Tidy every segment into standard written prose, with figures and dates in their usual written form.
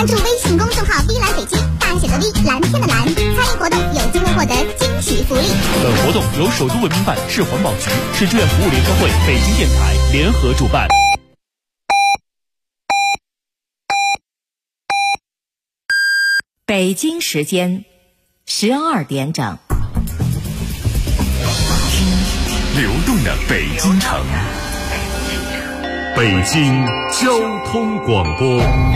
关注微信公众号“碧蓝北京”，大写的 V， 蓝天的蓝，参与活动有机会获得惊喜福利。 本活动由首都文明办、市环保局、市志愿服务联合会、北京电台联合主办。 北京时间12点整。 流动的北京城，北京交通广播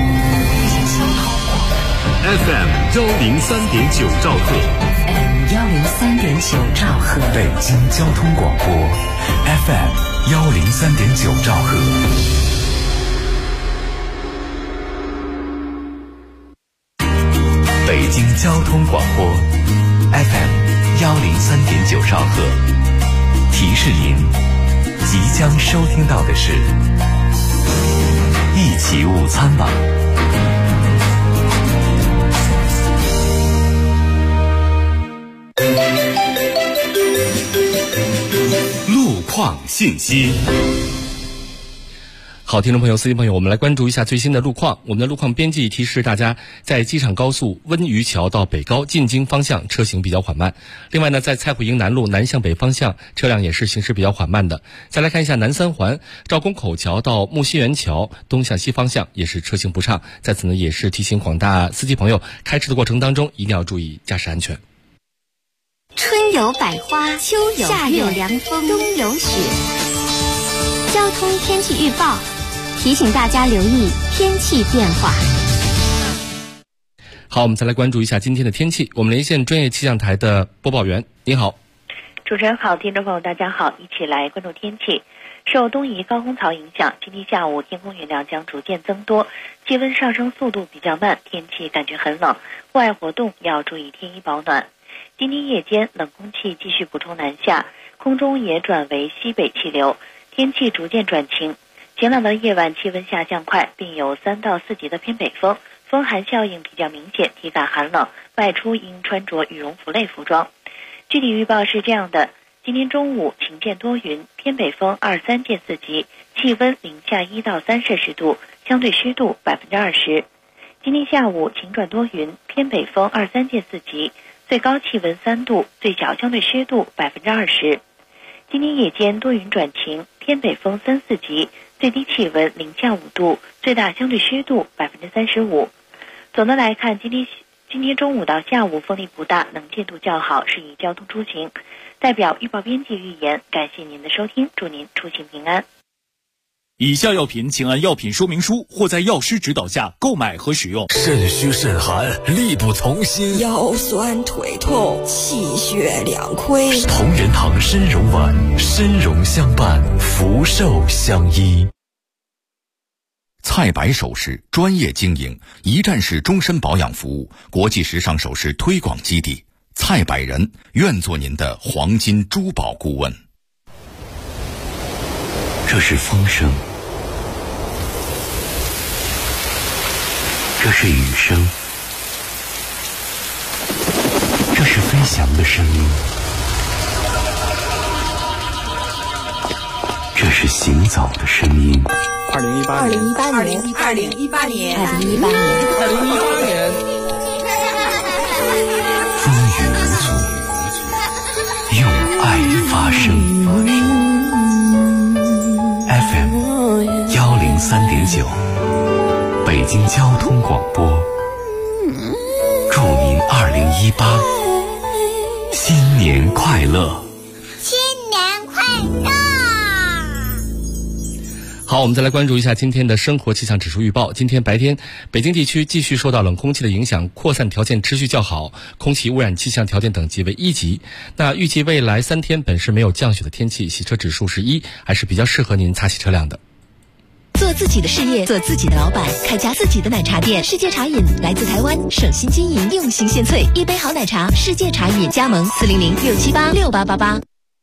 FM 103.9兆赫 103.9兆赫， 北京交通广播 FM 103.9兆赫。北京交通广播 FM 103.9兆赫。提示您，即将收听到的是一起午餐网。路况信息。 好，听众朋友、司机朋友，我们来关注一下最新的路况。我们的路况编辑提示大家，在机场高速温榆桥到北高进京方向车行比较缓慢。另外呢，在蔡浦营南路南向北方向车辆也是行驶比较缓慢的。再来看一下南三环赵公口桥到木樨园桥东向西方向也是车行不畅。在此呢，也是提醒广大司机朋友，开车的过程当中一定要注意驾驶安全。 春有百花，秋有夏有凉风，冬有雪。交通天气预报提醒大家留意天气变化。 好，我们再来关注一下今天的天气。我们连线专业气象台的播报员，您好。 主持人好，听众朋友大家好，一起来关注天气。受东移高空槽影响，今天下午天空云量将逐渐增多，气温上升速度比较慢，天气感觉很冷，户外活动要注意添衣保暖。今天夜间冷空气继续补充南下，空中也转为西北气流，天气逐渐转晴。晴朗的夜晚气温下降快，并有3到4级的偏北风，风寒效应比较明显，体感寒冷，外出应穿着羽绒服类服装。具体预报是这样的：今天中午晴间多云，偏北风2、3见4级，气温零下1到3摄氏度，相对湿度20%。今天下午晴转多云，偏北风2、3见4级，最高气温3度，最小相对湿度20%。今天夜间多云转晴，偏北风3、4级，最低气温零下5度，最大相对湿度35%。总的来看，今天中午到下午风力不大，能见度较好，适宜交通出行。代表预报编辑预言，感谢您的收听，祝您出行平安。 以下药品请按药品说明书或在药师指导下购买和使用。 肾虚肾寒，力不从心， 腰酸腿痛，气血两亏。 同仁堂参茸丸，参茸相伴，福寿相依。蔡白首饰专业经营，一站式终身保养服务，国际时尚首饰推广基地。蔡百人愿做您的黄金珠宝顾问。这是风声，这是雨声，这是飞翔的声音，这是行走的声音。 2018年， 风雨无阻，用爱发声。FM 103.9，北京交通广播，祝您2018新年快乐！ 新年快乐！ 好，我们再来关注一下今天的生活气象指数预报。今天白天，北京地区继续受到冷空气的影响，扩散条件持续较好，空气污染气象条件等级为1级。那预计未来3天本市没有降雪的天气，洗车指数是1，还是比较适合您擦洗车辆的。 做自己的事业，做自己的老板，开家自己的奶茶店。世界茶饮来自台湾，省心经营，用心献萃，一杯好奶茶，世界茶饮，加盟400-678-6888。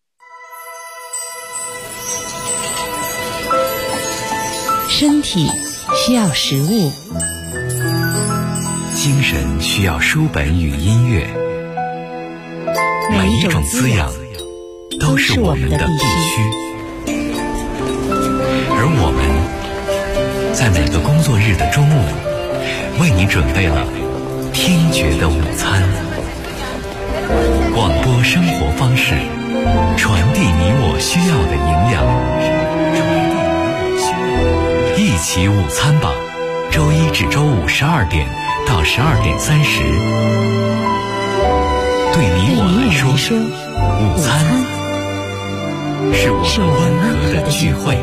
身体需要食物， 精神需要书本与音乐，每一种滋养都是我们的必须。而我们在每个工作日的中午，为您你准备了听觉的午餐。广播生活方式，传递你我需要的营养。一起午餐吧，周一至周五12点到12点30。对你我来说，午餐是我们温和的聚会。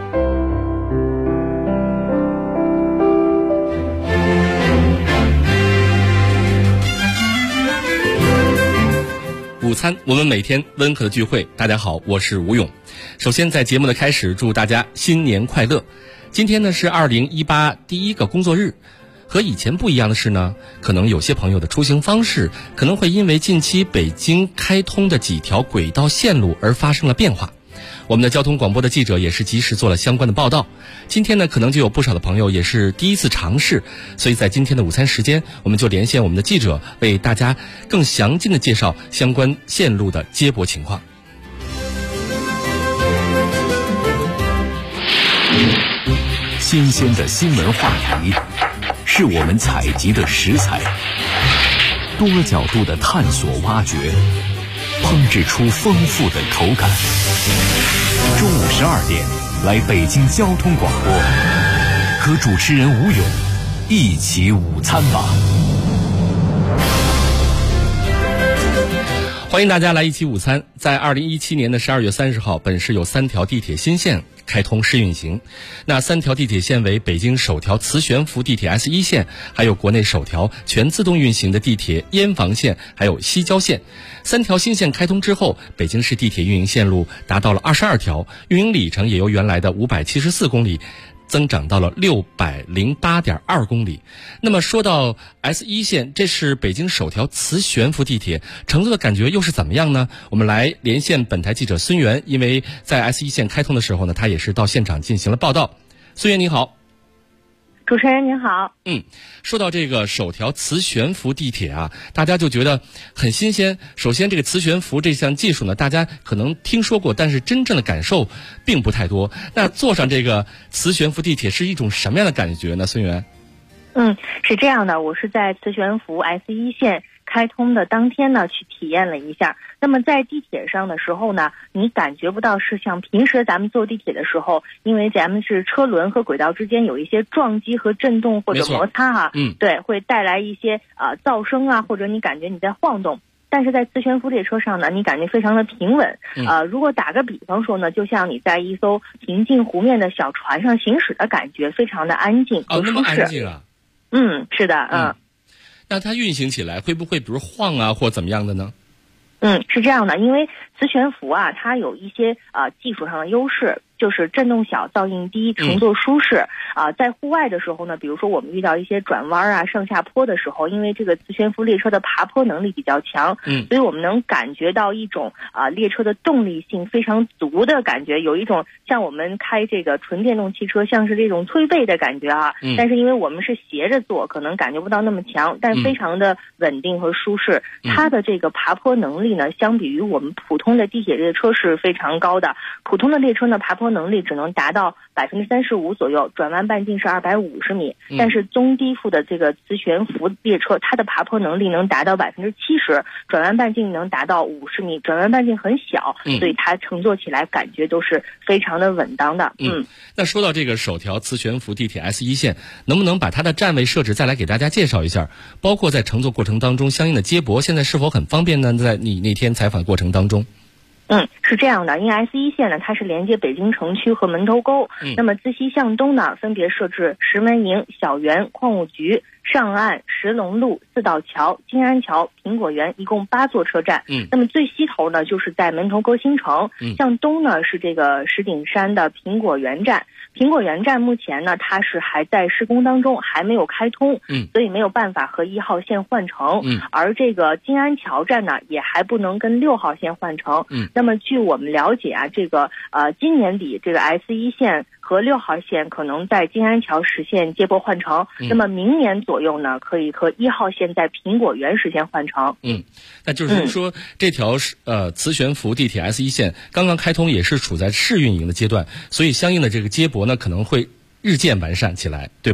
午餐，我们每天温和的聚会。大家好，我是吴勇。首先在节目的开始，祝大家新年快乐。今天呢是2018第一个工作日，和以前不一样的是呢，可能有些朋友的出行方式可能会因为近期北京开通的几条轨道线路而发生了变化。我们的交通广播的记者也是及时做了相关的报道。今天呢，可能就有不少的朋友也是第一次尝试，所以在今天的午餐时间，我们就连线我们的记者，为大家更详尽的介绍相关线路的接驳情况。 新鲜的新闻话题，是我们采集的食材，多角度的探索挖掘，烹制出丰富的口感。中午12点，来北京交通广播，和主持人吴勇一起午餐吧。 欢迎大家来一起午餐。在2017年的12月30号，本市有3条地铁新线开通试运行。那3条地铁线为北京首条磁悬浮地铁 S1 线，还有国内首条全自动运行的地铁燕房线，还有西郊线。3条新线开通之后，北京市地铁运营线路达到了22条，运营里程也由原来的574公里增长到了608.2公里。那么说到 S1 线，这是北京首条磁悬浮地铁，乘坐的感觉又是怎么样呢？我们来连线本台记者孙源，因为在 S1 线开通的时候呢，他也是到现场进行了报道。孙源你好。 主持人您好。 说到这个首条磁悬浮地铁啊，大家就觉得很新鲜。首先这个磁悬浮这项技术呢，大家可能听说过，但是真正的感受并不太多。那坐上这个磁悬浮地铁是一种什么样的感觉呢？孙源？ 是这样的，我是在磁悬浮 S1 线开通的当天呢去体验了一下。那么在地铁上的时候呢，你感觉不到是像平时咱们坐地铁的时候，因为咱们是车轮和轨道之间有一些撞击和震动或者摩擦哈，对，会带来一些噪声啊，或者你感觉你在晃动。但是在磁悬浮列车上呢，你感觉非常的平稳。如果打个比方说呢，就像你在一艘平静湖面的小船上行驶的感觉，非常的安静和舒适。 那么安静啊？ 是的， 那它运行起来会不会比如晃啊或怎么样的呢？ 是这样的，因为磁悬浮啊，它有一些技术上的优势，就是震动小、噪音低、乘坐舒适。在户外的时候呢，比如说我们遇到一些转弯啊、上下坡的时候，因为这个磁悬浮列车的爬坡能力比较强，所以我们能感觉到一种列车的动力性非常足的感觉，有一种像我们开这个纯电动汽车像是这种推背的感觉啊。但是因为我们是斜着坐，可能感觉不到那么强，但非常的稳定和舒适。它的这个爬坡能力呢，相比于我们普通的地铁列车是非常高的。普通的列车呢，爬坡能力只能达到35%左右，转弯半径是250米。但是中低幅的这个磁悬浮列车，它的爬坡能力能达到70%，转弯半径能达到50米，转弯半径很小，所以它乘坐起来感觉都是非常的稳当的。 那说到这个首条磁悬浮地铁 S1 线，能不能把它的站位设置再来给大家介绍一下？包括在乘坐过程当中相应的接驳，现在是否很方便呢？在你那天采访过程当中。 是这样的，因为 S1 线呢，它是连接北京城区和门头沟。那么自西向东呢，分别设置石门营、小园、矿务局、上岸、石龙路、四道桥、金安桥、苹果园，一共8座车站。那么最西头呢，就是在门头沟新城。向东呢，是这个石景山的苹果园站。苹果园站目前呢，它是还在施工当中，还没有开通，所以没有办法和1号线换乘。而这个金安桥站呢，也还不能跟6号线换乘。那么据我们了解啊，这个今年底这个 S1 线和6号线可能在金安桥实现接驳换乘。那么明年左右呢，可以和1号线在苹果园实现换乘。 那就是说这条磁悬浮地铁 S1 线刚刚开通，也是处在试运营的阶段，所以相应的这个接驳呢可能会日渐完善起来，对吧？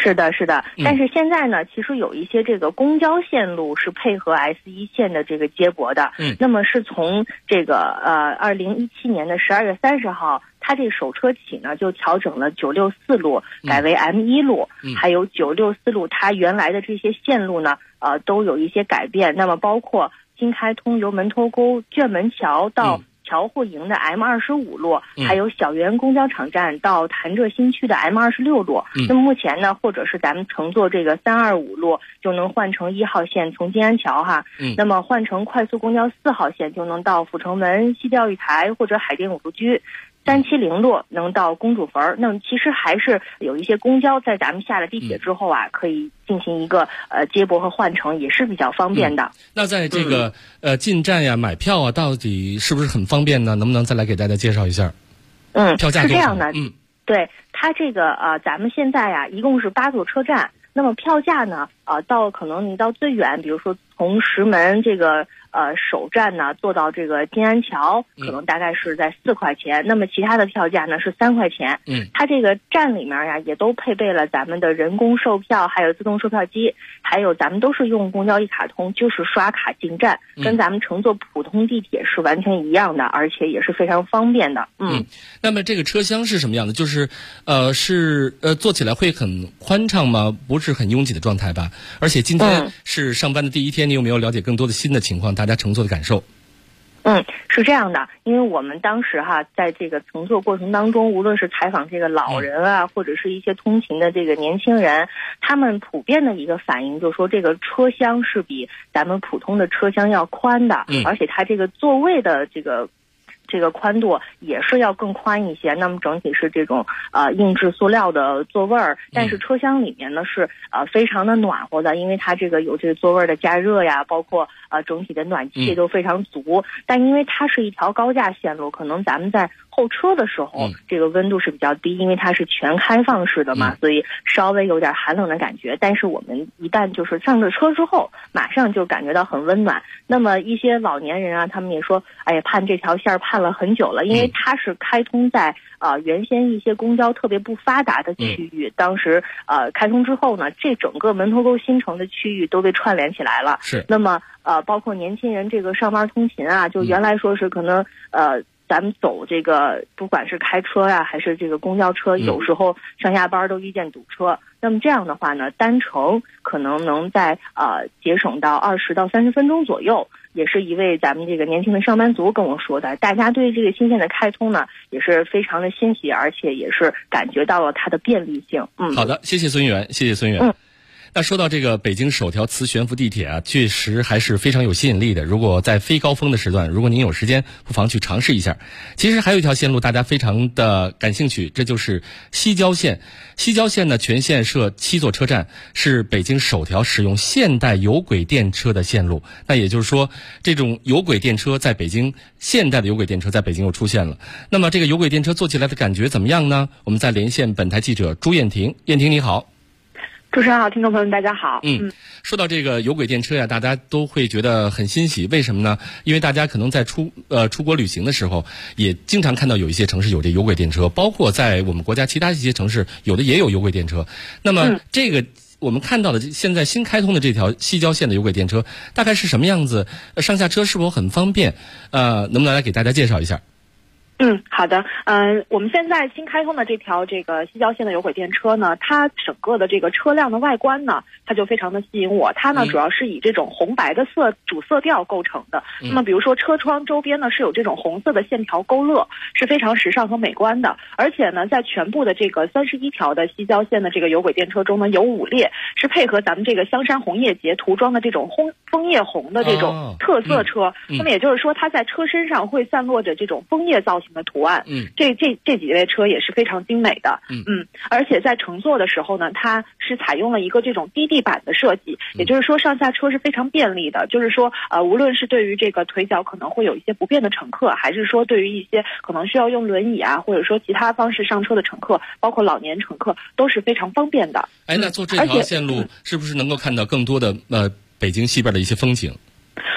是的，是的。但是现在呢，其实有一些这个公交线路是配合 S1线的这个接驳的。那么是从这个2017年的12月30号，它这个首车起呢，就调整了964路改为 M1路，还有964路它原来的这些线路呢，都有一些改变。那么包括新开通由门头沟卷门桥到侨户营的 M25路，还有小园公交场站到潭柘新区的 M26路。那么目前呢，或者是咱们乘坐这个325路就能换乘1号线从金安桥哈，那么换乘快速公交4号线就能到阜成门、西钓鱼台或者海淀五路居。370路能到公主坟。那么其实还是有一些公交在咱们下了地铁之后啊，可以进行一个接驳和换乘，也是比较方便的。 那在这个进站呀、买票啊，到底是不是很方便呢？能不能再来给大家介绍一下？票价是这样的。对，它这个咱们现在呀，一共是8座车站。那么票价呢，到可能你到最远，比如说从石门这个首站呢坐到这个金安桥，可能大概是在4块钱。那么其他的票价呢是3块钱。它这个站里面呀也都配备了咱们的人工售票，还有自动售票机，还有咱们都是用公交一卡通，就是刷卡进站，跟咱们乘坐普通地铁是完全一样的，而且也是非常方便的。 那么这个车厢是什么样的？就是坐起来会很宽敞吗？不是很拥挤的状态吧？而且今天是上班的第一天，你有没有了解更多的新的情况？大家乘坐的感受？ 是这样的，因为我们当时在这个乘坐过程当中，无论是采访这个老人啊，或者是一些通勤的这个年轻人，他们普遍的一个反应就是说，这个车厢是比咱们普通的车厢要宽的，而且它这个座位的这个宽度也是要更宽一些。那么整体是这种硬质塑料的座位儿，但是车厢里面呢是非常的暖和的，因为它这个有这个座位的加热呀，包括整体的暖气都非常足。但因为它是一条高架线路，可能咱们在候车的时候，这个温度是比较低，因为它是全开放式的嘛，所以稍微有点寒冷的感觉。但是我们一旦就是上了车之后，马上就感觉到很温暖。那么一些老年人啊，他们也说，哎呀，盼这条线盼了很久了，因为它是开通在原先一些公交特别不发达的区域，当时开通之后呢，这整个门头沟新城的区域都被串联起来了。那么包括年轻人这个上班通勤啊，就原来说是可能咱们走这个不管是开车呀，还是这个公交车，有时候上下班都遇见堵车。那么这样的话呢，单程可能能在节省到20到30分钟左右。也是一位咱们这个年轻的上班族跟我说的，大家对这个新线的开通呢也是非常的欣喜，而且也是感觉到了它的便利性。 好的，谢谢孙源，谢谢孙源。那说到这个北京首条磁悬浮地铁啊，确实还是非常有吸引力的。如果在非高峰的时段，如果您有时间，不妨去尝试一下。其实还有一条线路大家非常的感兴趣，这就是西郊线。西郊线呢，全线设7座车站，是北京首条使用现代有轨电车的线路。那也就是说，这种有轨电车在北京，现代的有轨电车在北京又出现了。那么这个有轨电车坐起来的感觉怎么样呢？我们再连线本台记者朱燕婷。燕婷你好。 主持人好，听众朋友们大家好。 说到这个有轨电车呀，大家都会觉得很欣喜。为什么呢？因为大家可能在出国旅行的时候，也经常看到有一些城市有这有轨电车，包括在我们国家其他一些城市，有的也有有轨电车。那么这个我们看到的现在新开通的这条西郊线的有轨电车，大概是什么样子？上下车是否很方便？能不能来给大家介绍一下？ 好的。我们现在新开通的这条这个西郊线的有轨电车呢，它整个的这个车辆的外观呢，它就非常的吸引我。它呢主要是以这种红白的主色调构成的。那么比如说车窗周边呢是有这种红色的线条勾勒，是非常时尚和美观的。而且呢，在全部的这个31条的西郊线的这个有轨电车中呢，有5列是配合咱们这个香山红叶节涂装的这种枫叶红的这种特色车。那么也就是说，它在车身上会散落着这种枫叶造型的图案。这几类车也是非常精美的。而且在乘坐的时候呢，它是采用了一个这种低地板的设计，也就是说上下车是非常便利的。就是说无论是对于这个腿脚可能会有一些不便的乘客，还是说对于一些可能需要用轮椅啊，或者说其他方式上车的乘客，包括老年乘客，都是非常方便的。 那坐这条线路是不是能够看到更多的北京西边的一些风景？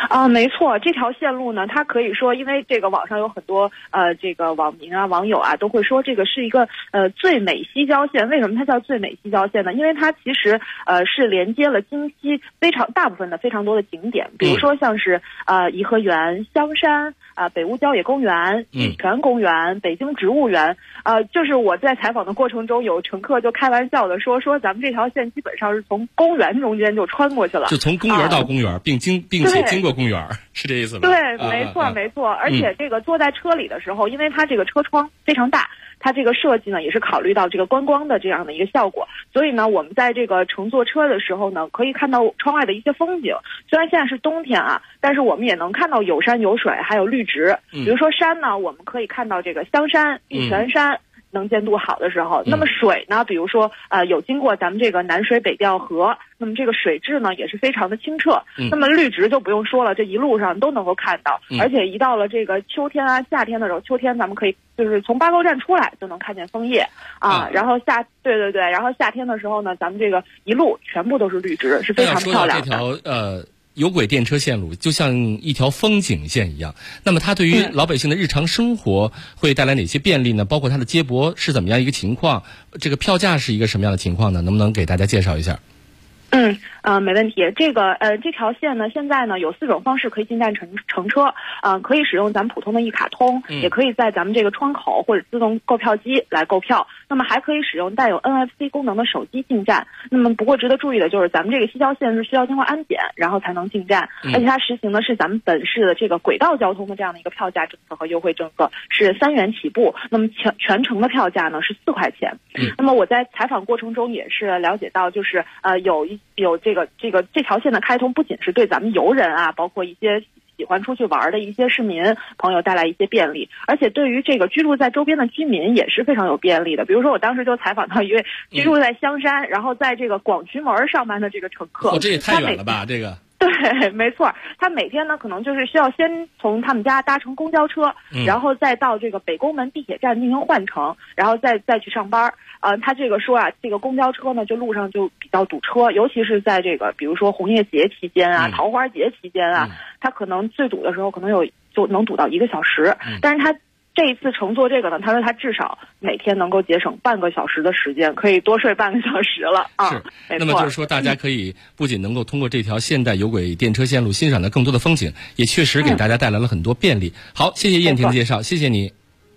没错，这条线路呢，它可以说，因为这个网上有很多这个网民啊、网友啊都会说这个是一个最美西郊线。为什么它叫最美西郊线呢？因为它其实是连接了京西大部分的非常多的景点，比如说像是颐和园、香山北坞郊野公园、玉泉公园、北京植物园。就是我在采访的过程中，有乘客就开玩笑的说咱们这条线基本上是从公园中间就穿过去了， 就从公园到公园，并且经过公园，是这意思吧？ 对，没错没错。而且这个坐在车里的时候，因为它这个车窗非常大，它这个设计呢也是考虑到这个观光的这样的一个效果，所以呢我们在这个乘坐车的时候呢，可以看到窗外的一些风景。虽然现在是冬天啊，但是我们也能看到有山有水，还有绿植。比如说山呢，我们可以看到这个香山、玉泉山。能见度好的时候，那么水呢，比如说有经过咱们这个南水北调河，那么这个水质呢也是非常的清澈。那么绿植就不用说了，这一路上都能够看到。而且一到了这个秋天啊、夏天的时候，秋天咱们可以就是从八沟站出来就能看见枫叶然后对，然后夏天的时候呢，咱们这个一路全部都是绿植，是非常漂亮的。 这条有轨电车线路就像一条风景线一样，那么它对于老百姓的日常生活会带来哪些便利呢？包括它的接驳是怎么样一个情况？这个票价是一个什么样的情况呢？能不能给大家介绍一下？ 没问题。这条线呢，现在呢有4种方式可以进站乘车，可以使用咱们普通的一卡通，也可以在咱们这个窗口或者自动购票机来购票。那么还可以使用带有 NFC 功能的手机进站。那么不过值得注意的就是，咱们这个西郊线是需要经过安检，然后才能进站，而且它实行的是咱们本市的这个轨道交通的这样的一个票价政策和优惠政策，是3元起步。那么全程的票价呢是4块钱。那么我在采访过程中也是了解到，就是有这条线的开通，不仅是对咱们游人啊，包括一些喜欢出去玩的一些市民朋友带来一些便利，而且对于这个居住在周边的居民也是非常有便利的。比如说我当时就采访到一位居住在香山，然后在这个广渠门上班的这个乘客。 这也太远了吧，这个。 对，没错，他每天呢可能就是需要先从他们家搭乘公交车，然后再到这个北宫门地铁站进行换乘，然后再去上班。他这个说这个公交车呢就路上就比较堵车，尤其是在这个比如说红叶节期间啊、桃花节期间啊，他可能最堵的时候可能就能堵到1个小时。但是他这一次乘坐这个呢，他说他至少每天能够节省半个小时的时间，可以多睡半个小时了是，那么就是说，大家可以不仅能够通过这条现代有轨电车线路欣赏到更多的风景，也确实给大家带来了很多便利。好，谢谢燕婷的介绍，谢谢你。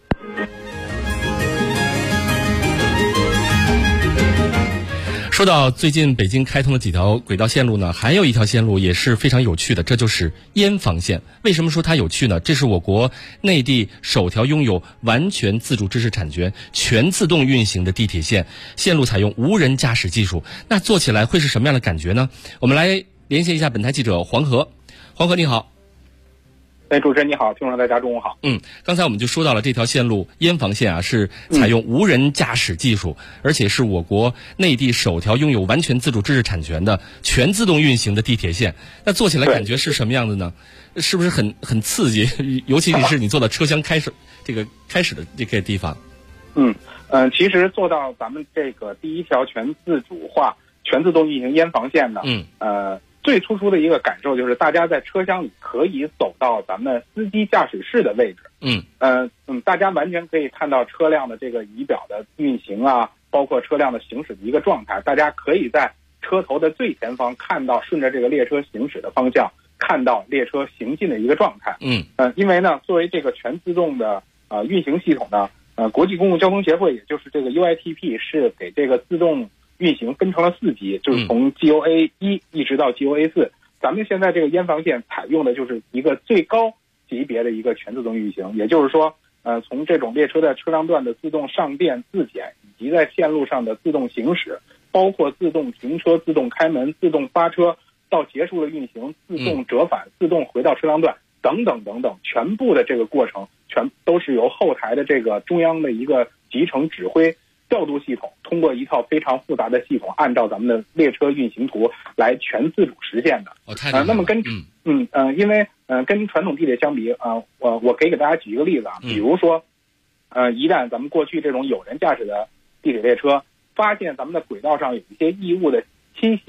说到最近北京开通的几条轨道线路呢，还有一条线路也是非常有趣的，这就是燕房线。为什么说它有趣呢？这是我国内地首条拥有完全自主知识产权、全自动运行的地铁线，线路采用无人驾驶技术。那做起来会是什么样的感觉呢？我们来连线一下本台记者黄河。黄河你好。 主持人你好，听众大家中午好。 刚才我们就说到了这条线路燕房线是采用无人驾驶技术，而且是我国内地首条拥有完全自主知识产权的全自动运行的地铁线。那做起来感觉是什么样的呢？是不是很刺激？尤其是你坐到车厢开始的这个地方。 其实做到咱们这个第一条全自主化、全自动运行燕房线呢，最突出的一个感受就是大家在车厢里可以走到咱们司机驾驶室的位置。大家完全可以看到车辆的这个仪表的运行啊，包括车辆的行驶的一个状态。大家可以在车头的最前方看到顺着这个列车行驶的方向，看到列车行进的一个状态。因为呢，作为这个全自动的运行系统呢，国际公共交通协会也就是这个 UITP 是给这个自动运行分成了4级，就是从 GOA 1一直到 GOA 4。咱们现在这个燕房线采用的就是一个最高级别的一个全自动运行，也就是说，从这种列车在车辆段的自动上电、自检，以及在线路上的自动行驶，包括自动停车、自动开门、自动发车，到结束了运行、自动折返、自动回到车辆段等等等等，全部的这个过程全都是由后台的这个中央的一个集成指挥调度系统，通过一套非常复杂的系统，按照咱们的列车运行图来全自主实现的。那么因为跟传统地铁相比我可以给大家举一个例子比如说一旦咱们过去这种有人驾驶的地铁列车发现咱们的轨道上有一些异物的侵袭，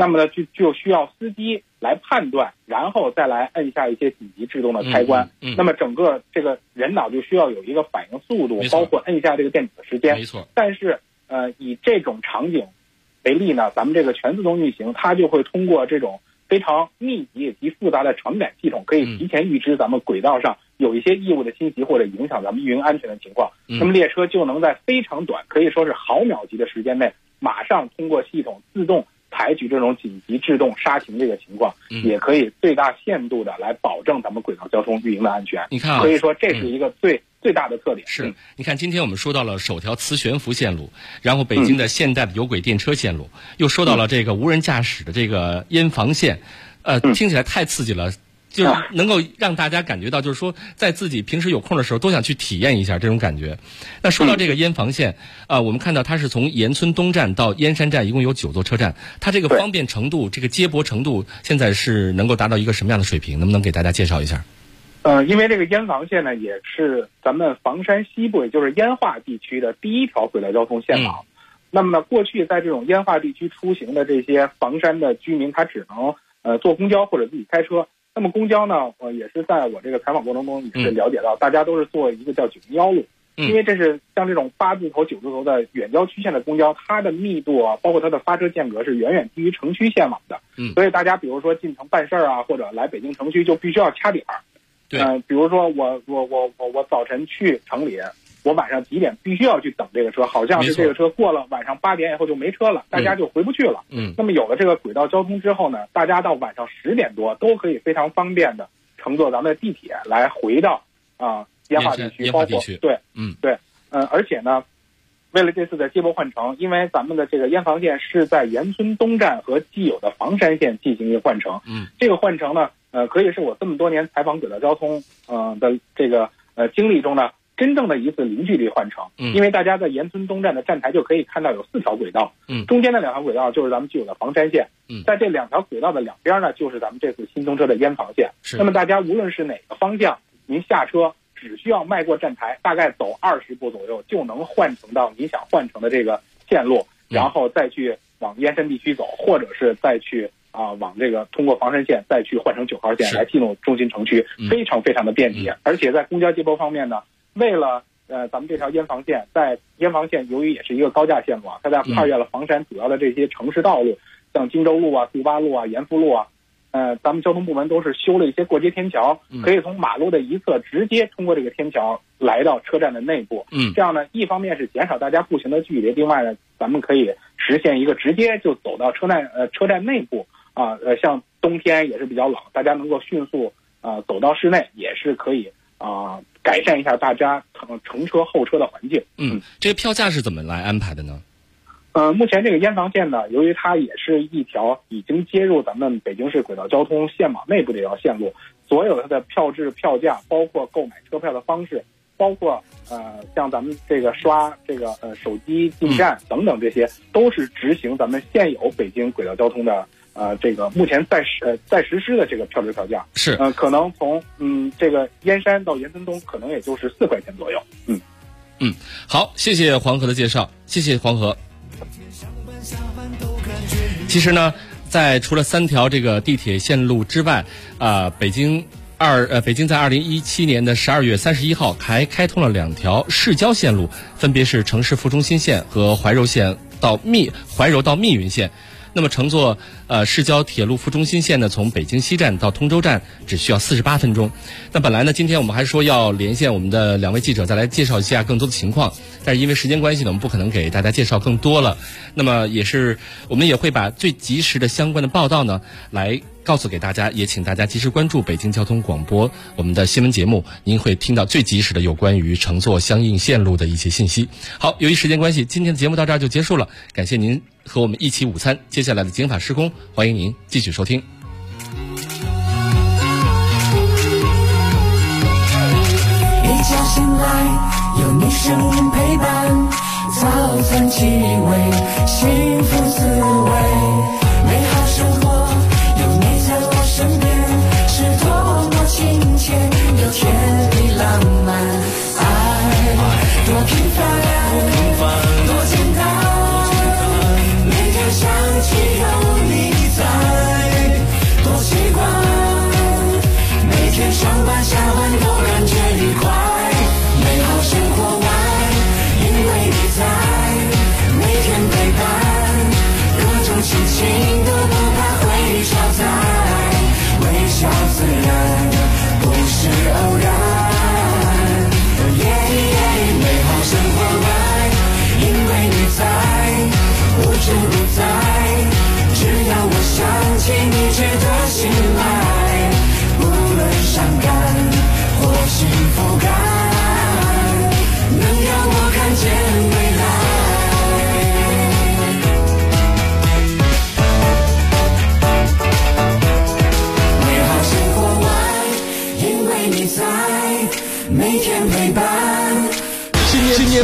那么呢就需要司机来判断，然后再来摁下一些紧急制动的开关。那么整个这个人脑就需要有一个反应速度，包括摁下这个电子的时间。 没错。 但是以这种场景为例呢，咱们这个全自动运行，它就会通过这种非常密集以及复杂的传感系统，可以提前预知咱们轨道上有一些异物的侵袭或者影响咱们运营安全的情况。那么列车就能在非常短，可以说是毫秒级的时间内，马上通过系统自动采取这种紧急制动刹停这个情况，也可以最大限度的来保证咱们轨道交通运营的安全。 你看， 可以说这是一个最大的特点。 是，你看今天我们说到了首条磁悬浮线路，然后北京的现代的有轨电车线路，又说到了这个无人驾驶的这个燕防线，听起来太刺激了。就是能够让大家感觉到，就是说，在自己平时有空的时候，都想去体验一下这种感觉。那说到这个燕防线，我们看到它是从盐村东站到燕山站，一共有9座车站。它这个方便程度，这个接驳程度，现在是能够达到一个什么样的水平？能不能给大家介绍一下？ 因为这个燕防线呢，也是咱们房山西部，也就是燕化地区的第一条轨道交通线网。那么呢，过去在这种燕化地区出行的这些房山的居民，他只能坐公交或者自己开车。那么公交呢，也是在我这个采访过程中也是了解到，大家都是坐一个叫901路，因为这是像这种8字头、9字头的远郊区线的公交，它的密度啊，包括它的发车间隔是远远低于城区线网的。所以大家比如说进城办事啊，或者来北京城区就必须要掐点儿。比如说我早晨去城里，我晚上几点必须要去等这个车，好像是这个车过了晚上8点以后就没车了，大家就回不去了。那么有了这个轨道交通之后呢，大家到晚上10点多都可以非常方便的乘坐咱们的地铁来回到燕化地区，包括而且呢，为了这次的接驳换乘，因为咱们的这个燕防线是在盐村东站和既有的房山线进行一个换乘。这个换乘呢，可以是我这么多年采访轨道交通的这个经历中呢，真正的一次零距离换乘。因为大家在盐村东站的站台就可以看到有4条轨道，中间的2条轨道就是咱们既有的房山线，在这2条轨道的两边呢，就是咱们这次新通车的燕防线。那么大家无论是哪个方向，您下车只需要迈过站台，大概走20步左右，就能换乘到你想换乘的这个线路，然后再去往燕山地区走，或者是再去往这个通过房山线再去换乘9号线来进入中心城区，非常非常的便捷。而且在公交接驳方面呢，为了咱们这条燕防线，在燕防线由于也是一个高架线路它在跨越了房山主要的这些城市道路，像荆州路啊、杜巴路啊、盐福路啊，咱们交通部门都是修了一些过街天桥，可以从马路的一侧直接通过这个天桥来到车站的内部。这样呢，一方面是减少大家步行的距离，另外呢，咱们可以实现一个直接就走到车站内部像冬天也是比较冷，大家能够迅速走到室内，也是可以改善一下大家乘车候车的环境。 这个票价是怎么来安排的呢？ 目前这个燕防线呢，由于它也是一条已经接入咱们北京市轨道交通线网内部这条线路，所有它的票制、票价，包括购买车票的方式，包括像咱们这个刷这个手机进站等等，这些都是执行咱们现有北京轨道交通的这个目前在实施的这个票制票价。 是可能从这个燕山到盐村东可能也就是4块钱左右。 好，谢谢黄河的介绍，谢谢黄河。其实呢，在除了3条这个地铁线路之外，北京在2017年的12月31号还开通了2条市郊线路，分别是城市副中心线和怀柔到密云线。那么乘坐市郊铁路副中心线呢，从北京西站到通州站只需要48分钟。那本来呢，今天我们还说要连线我们的2位记者，再来介绍一下更多的情况，但是因为时间关系呢，我们不可能给大家介绍更多了。那么我们也会把最及时的相关的报道呢，来告诉给大家，也请大家及时关注北京交通广播我们的新闻节目，您会听到最及时的有关于乘坐相应线路的一些信息。好，由于时间关系，今天的节目到这儿就结束了，感谢您和我们一起午餐。接下来的警法施工，欢迎您继续收听。 一觉醒来有你声音陪伴，早餐气味，幸福滋味，美好生活有你在我身边，是多么亲切又甜蜜浪漫，爱多平凡多简单，每天想起有你在。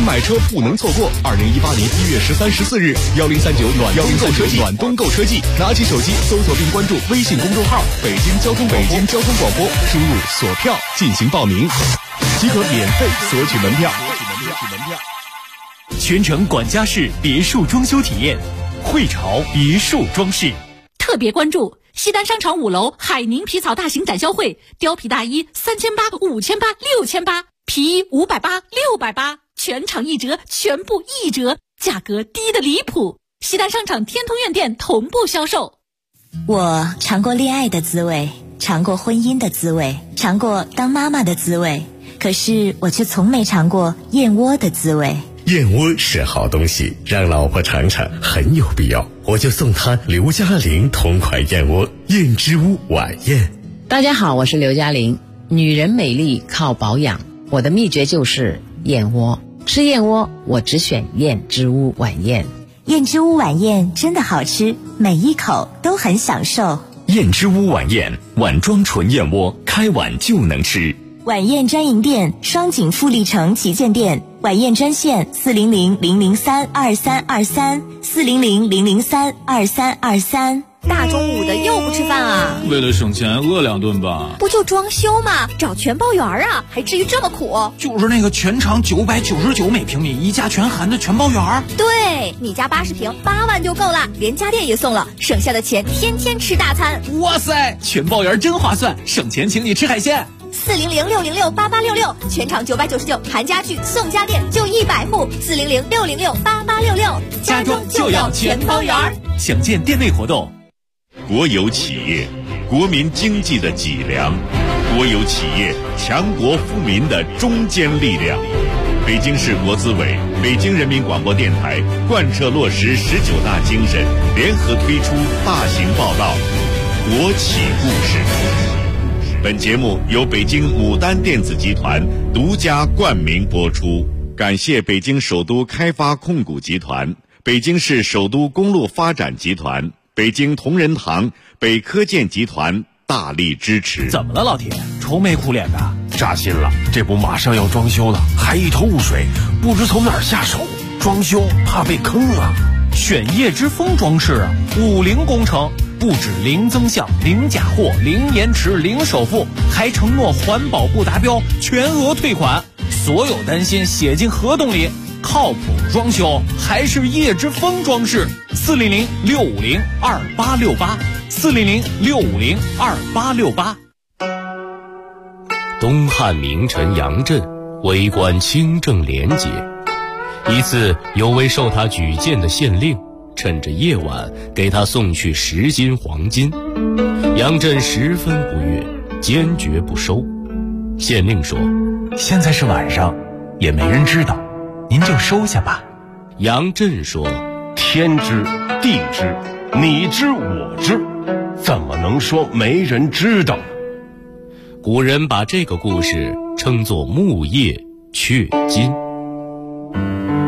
买车不能错过！2018年1月13、14日，1039暖冬购车季，拿起手机搜索并关注微信公众号“北京交通广播”，输入锁票进行报名，即可免费索取门票。 全程管家式别墅装修体验，汇潮别墅装饰。 特别关注西单商场5楼海宁皮草大型展销会，貂皮大衣3800、5800、6800，皮衣580、680，全场1折，全部1折，价格低得离谱。西单商场天通苑店同步销售。 我尝过恋爱的滋味，尝过婚姻的滋味，尝过当妈妈的滋味，可是我却从没尝过燕窝的滋味。 燕窝是好东西，让老婆尝尝很有必要，我就送她刘嘉玲同款燕窝燕之屋晚宴。 大家好，我是刘嘉玲。女人美丽靠保养，我的秘诀就是燕窝。吃燕窝我只选燕之屋晚宴。 燕之屋晚宴真的好吃，每一口都很享受。 燕之屋晚宴，碗装纯燕窝，开碗就能吃。 晚宴专营店：双井富力城旗舰店。晚宴专线：400-003-2323，400-003-2323。 大中午的又不吃饭啊？ 为了省钱，饿2顿吧。 不就装修吗？找全包园啊，还至于这么苦？ 就是那个全长999每平米，一价全含的全包园。 对，你家80平8万就够了，连家电也送了，省下的钱天天吃大餐。 哇塞，全包园真划算，省钱请你吃海鲜。 400-606-8866，全场999，含家具送家电，就100户。400-606-8866， 家装就要全包园。详见店内活动。 国有企业，国民经济的脊梁；国有企业，强国富民的中坚力量。北京市国资委、北京人民广播电台贯彻落实19大精神，联合推出大型报道《国企故事》。本节目由北京牡丹电子集团独家冠名播出，感谢北京首都开发控股集团、北京市首都公路发展集团、北京同仁堂、北科建集团大力支持。 怎么了，老铁？愁眉苦脸的？ 扎心了，这不马上要装修了，还一头雾水，不知从哪儿下手。装修怕被坑啊！ 选业之风装饰，50工程。不止零增项、零假货、零延迟、零首付，还承诺环保不达标全额退款。所有担心写进合同里，靠谱装修还是业之风装饰。400-650-2868，400-650-2868。 东汉名臣杨震为官清正廉洁，一次有位受他举荐的县令趁着夜晚给他送去10斤黄金，杨震十分不悦，坚决不收。县令说：“ 现在是晚上，也没人知道，您就收下吧。” 杨震说：“ 天知地知，你知我知，怎么能说没人知道？” 古人把这个故事称作木叶雀金。